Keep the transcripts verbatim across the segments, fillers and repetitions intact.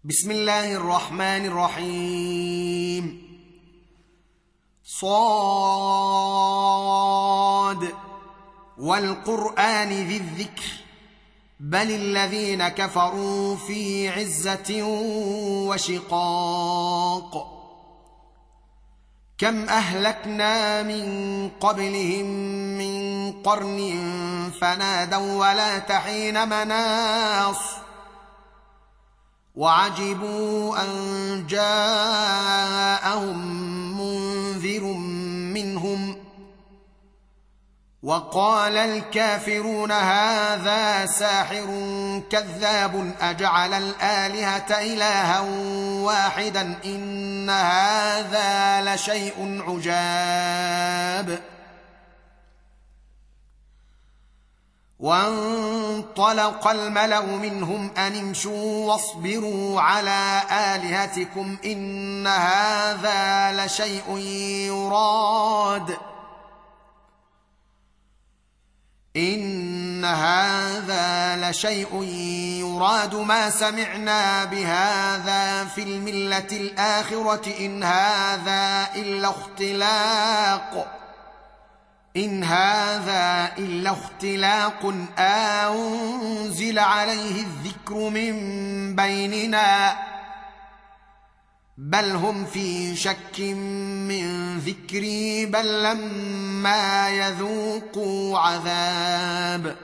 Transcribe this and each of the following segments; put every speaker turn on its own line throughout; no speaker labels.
بسم الله الرحمن الرحيم. صاد والقرآن ذي الذكر بل الذين كفروا في عزة وشقاق. كم أهلكنا من قبلهم من قرن فنادوا ولا تحين مناص وعجبوا أن جاءهم منذر منهم وقال الكافرون هذا ساحر كذاب أجعل الآلهة إلها واحدا إن هذا لشيء عجاب. وانطلق الملأ منهم أن امشوا واصبروا على آلهتكم إن هذا لشيء يراد إن هذا لشيء يراد ما سمعنا بهذا في الملة الآخرة إن هذا إلا اختلاق إن هذا إلا اختلاق أنزل عليه الذكر من بيننا بل هم في شك من ذكري بل لما يذوقوا عذاب.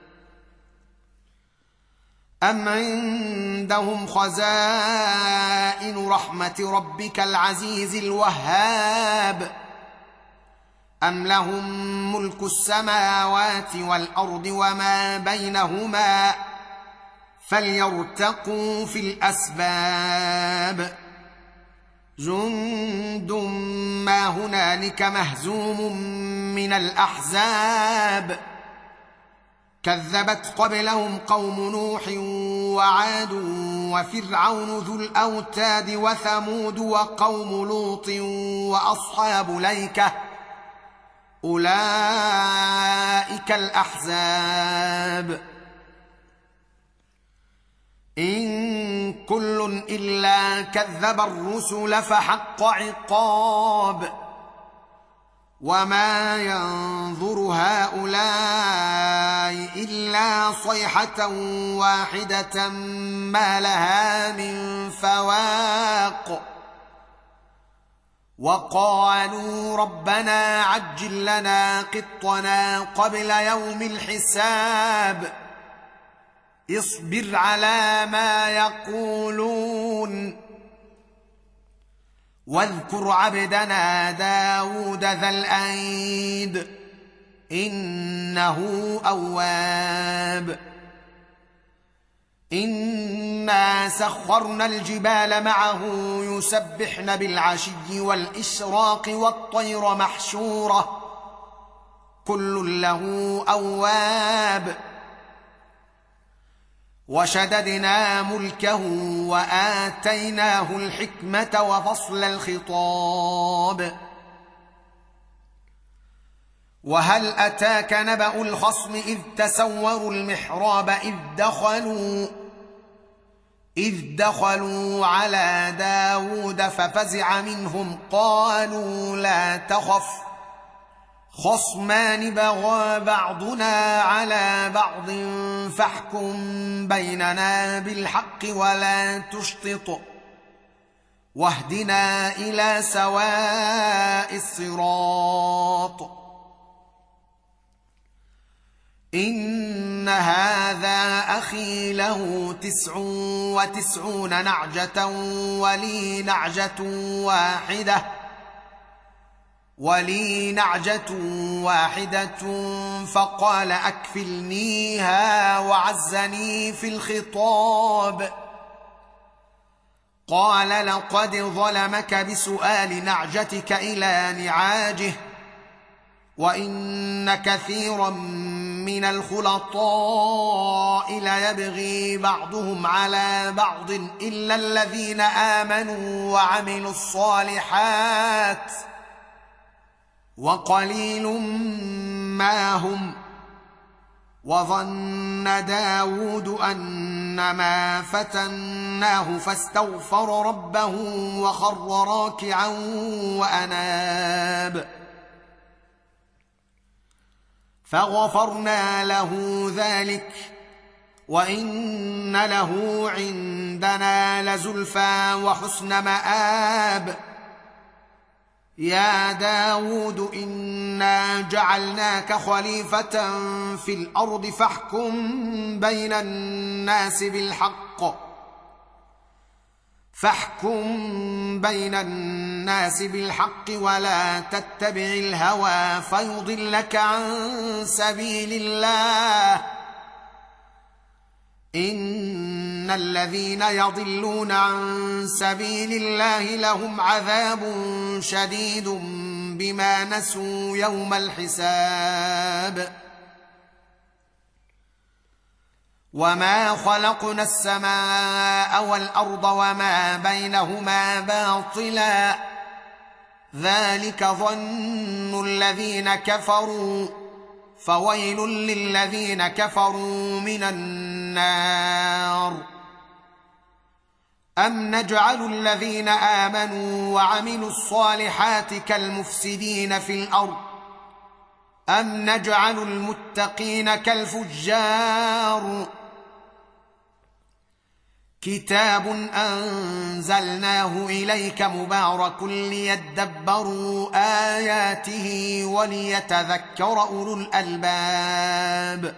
أم عندهم خزائن رحمة ربك العزيز الوهاب أم لهم ملك السماوات والأرض وما بينهما فليرتقوا في الأسباب. جند ما هنالك مهزوم من الأحزاب كذبت قبلهم قوم نوح وعاد وفرعون ذو الأوتاد وثمود وقوم لوط وأصحاب الأيكة أولئك الأحزاب. إن كل إلا كذب الرسل فحق عقاب وما ينظر هؤلاء إلا صيحة واحدة ما لها من فواق. وقالوا ربنا عجل لنا قطنا قبل يوم الحساب اصبر على ما يقولون واذكر عبدنا داود ذا الأيد إنه أواب. إنا سخرنا الجبال معه يسبحن بالعشي والإشراق والطير محشورة كل له أواب. وشددنا ملكه وآتيناه الحكمة وفصل الخطاب. وهل أتاك نبأ الخصم إذ تسوروا المحراب إذ دخلوا إذ دخلوا على داود ففزع منهم قالوا لا تخف خصمان بغى بعضنا على بعض فاحكم بيننا بالحق ولا تشطط واهدنا إلى سواء الصراط. إن هذا أخي له تسع وتسعون نعجة ولي نعجة واحدة ولي نعجة واحدة فقال أكفلنيها وعزني في الخطاب. قال لقد ظلمك بسؤال نعجتك إلى نعاجه وإن كثيرا من الخلطاء ليبغي بعضهم على بعض إلا الذين آمنوا وعملوا الصالحات وقليل ما هم وظن داود أنما فتناه فاستغفر ربه وخر راكعا وأناب فغفرنا له ذلك وإن له عندنا لزلفى وحسن مآب يا داود إنا جعلناك خليفة في الأرض فاحكم بين الناس بالحق فاحكم بين الناس بالحق ولا تتبع الهوى فيضلك عن سبيل الله إن الذين يضلون عن سبيل الله لهم عذاب شديد بما نسوا يوم الحساب وما خلقنا السماء والأرض وما بينهما باطلا ذلك ظن الذين كفروا فويل للذين كفروا من النار أم نجعل الذين آمنوا وعملوا الصالحات كالمفسدين في الأرض أم نجعل المتقين كالفجار كتاب أنزلناه إليك مبارك ليدبروا آياته وليتذكر أولو الألباب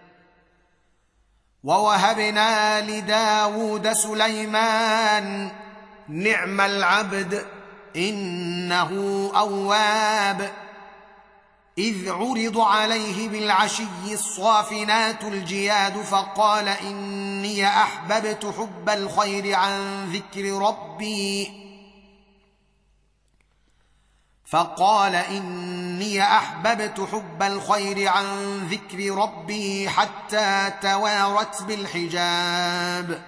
ووهبنا لداود سليمان نعم العبد إنه أواب إذ عرض عليه بالعشي الصافنات الجياد فقال إني أحببت حب الخير عن ذكر ربي فقال إني أحببت حب الخير عن ذكر ربي حتى توارت بالحجاب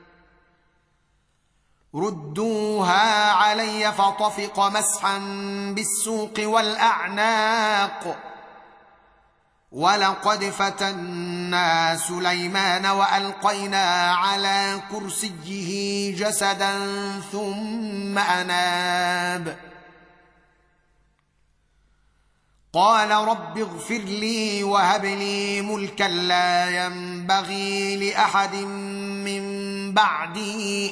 ردوها علي فطفق مسحا بالسوق والأعناق ولقد فتنا سليمان وألقينا على كرسيه جسدا ثم أناب قال رب اغفر لي وهب لي ملكا لا ينبغي لأحد من بعدي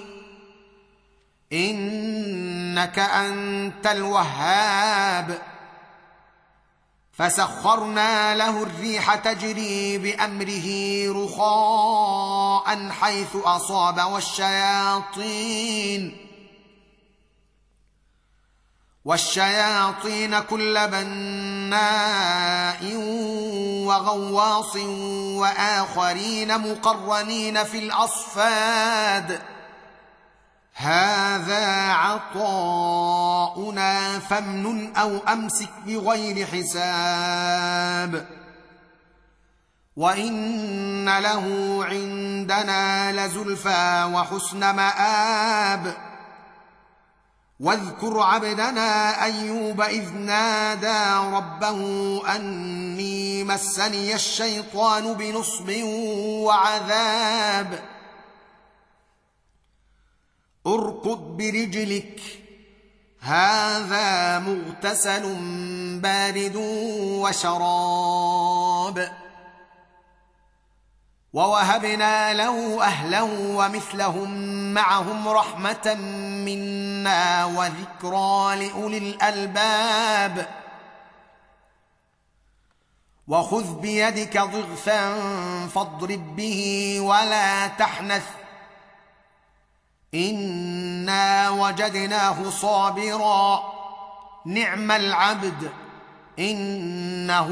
إنك أنت الوهاب فسخرنا له الريح تجري بأمره رخاء حيث أصاب والشياطين والشياطين كل بناء وغواص وآخرين مقرنين في الأصفاد هذا عطاؤنا فامنن أو أمسك بغير حساب وإن له عندنا لزلفى وحسن مآب واذكر عبدنا أيوب إذ نادى ربه أني مسني الشيطان بنصب وعذاب اركض برجلك هذا مغتسل بارد وشراب ووهبنا له أهله ومثلهم معهم رحمة منا وذكرى لأولي الألباب وخذ بيدك ضغثا فاضرب به ولا تحنث إنا وجدناه صابرا نعم العبد إنه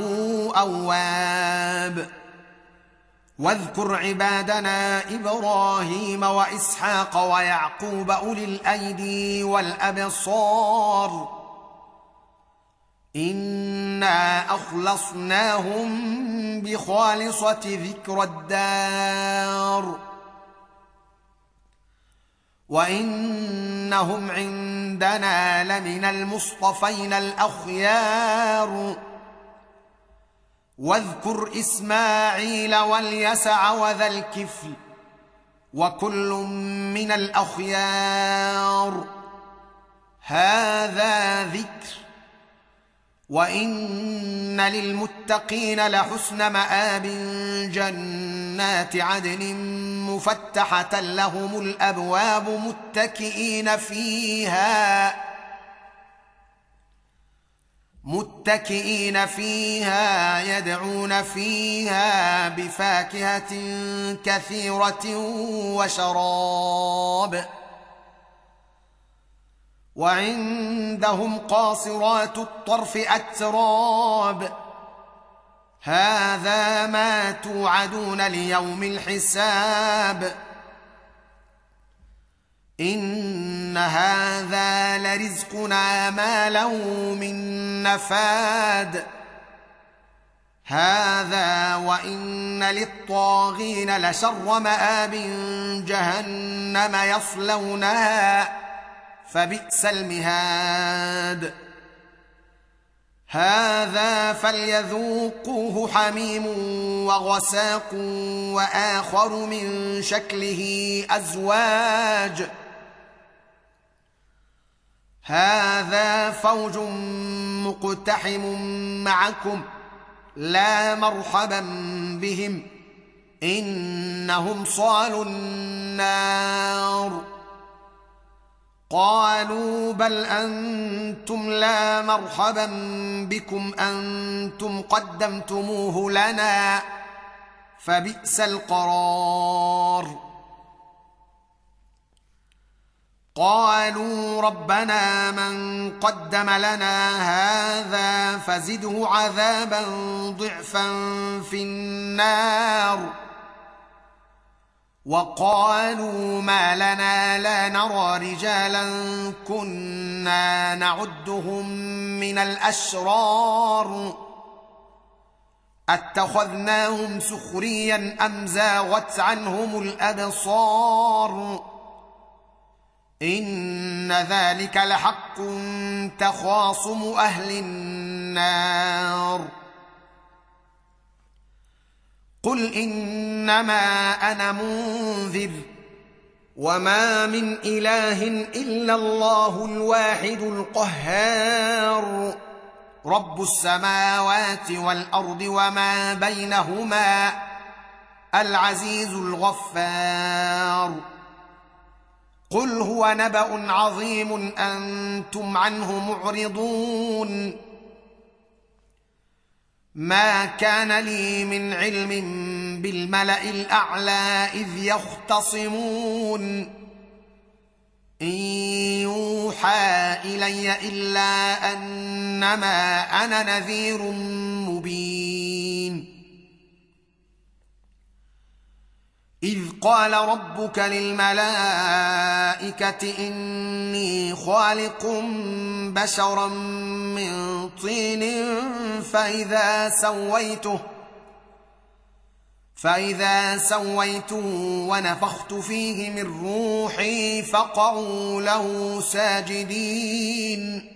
أواب واذكر عبادنا إبراهيم وإسحاق ويعقوب أولي الأيدي والأبصار إنا أخلصناهم بخالصة ذكر الدار وإنهم عندنا لمن المصطفين الأخيار واذكر إسماعيل واليسع وذا الكفل وكل من الأخيار هذا ذكر وإن للمتقين لحسن مآب جنات عدن مفتحة لهم الأبواب متكئين فيها متكئين فيها يدعون فيها بفاكهة كثيرة وشراب وعندهم قاصرات الطرف أتراب هذا ما توعدون ليوم الحساب إن هذا لرزقنا ما له من نفاد هذا وإن للطاغين لشر مآب جهنم يصلونها فبئس المهاد هذا فليذوقوه حميم وغساق وآخر من شكله أزواج هذا فوج مقتحم معكم لا مرحبا بهم إنهم صالوا النار قالوا بل أنتم لا مرحبا بكم أنتم قدمتموه لنا فبئس القرار قالوا ربنا من قدم لنا هذا فزده عذابا ضعفا في النار وقالوا ما لنا لا نرى رجالا كنا نعدهم من الأشرار أتخذناهم سخريا أم زاغت عنهم الأبصار إن ذلك لحق تخاصم أهل النار قل إنما أنا منذر وما من إله إلا الله الواحد القهار رب السماوات والأرض وما بينهما العزيز الغفار قل هو نبأ عظيم أنتم عنه معرضون ما كان لي من علم بالملأ الأعلى إذ يختصمون إن يوحى إلي إلا أنما أنا نذير مبين إذ قال ربك للملائكة إني خالق بشرا من طين فإذا سويته فإذا سويته ونفخت فيه من روحي فقعوا له ساجدين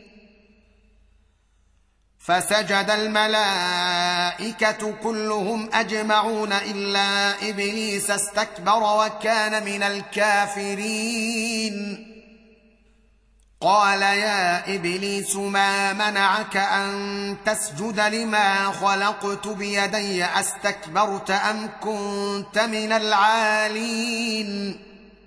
فسجد الملائكة كلهم أجمعون إلا إبليس استكبر وكان من الكافرين قال يا إبليس ما منعك أن تسجد لما خلقت بيدي أستكبرت أم كنت من العالين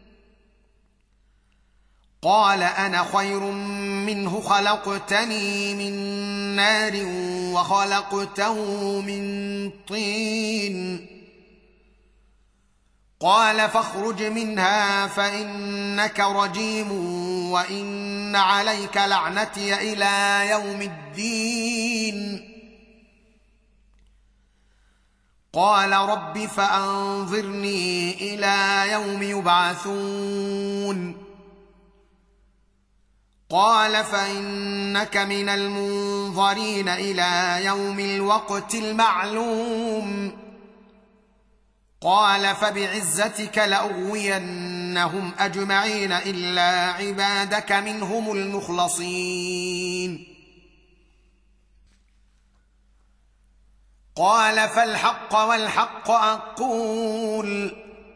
قال أنا خير منه خلقتني من نار وخلقته من طين قال فاخرج منها فإنك رجيم وإن عليك لعنتي إلى يوم الدين قال رب فأنظرني إلى يوم يبعثون قال فإنك من المنظرين إلى يوم الوقت المعلوم قال فبعزتك لأغوينهم أجمعين إلا عبادك منهم المخلصين قال فالحق والحق أقول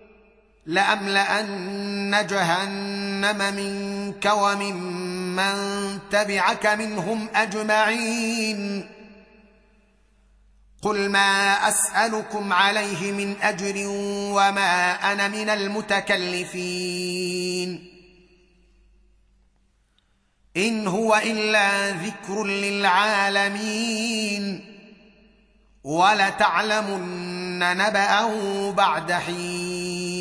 لأملأن جهنم منك وممن تبعك منهم أجمعين قل ما أسألكم عليه من أجر وما أنا من المتكلفين إن هو إلا ذكر للعالمين ولتعلمن نبأه بعد حين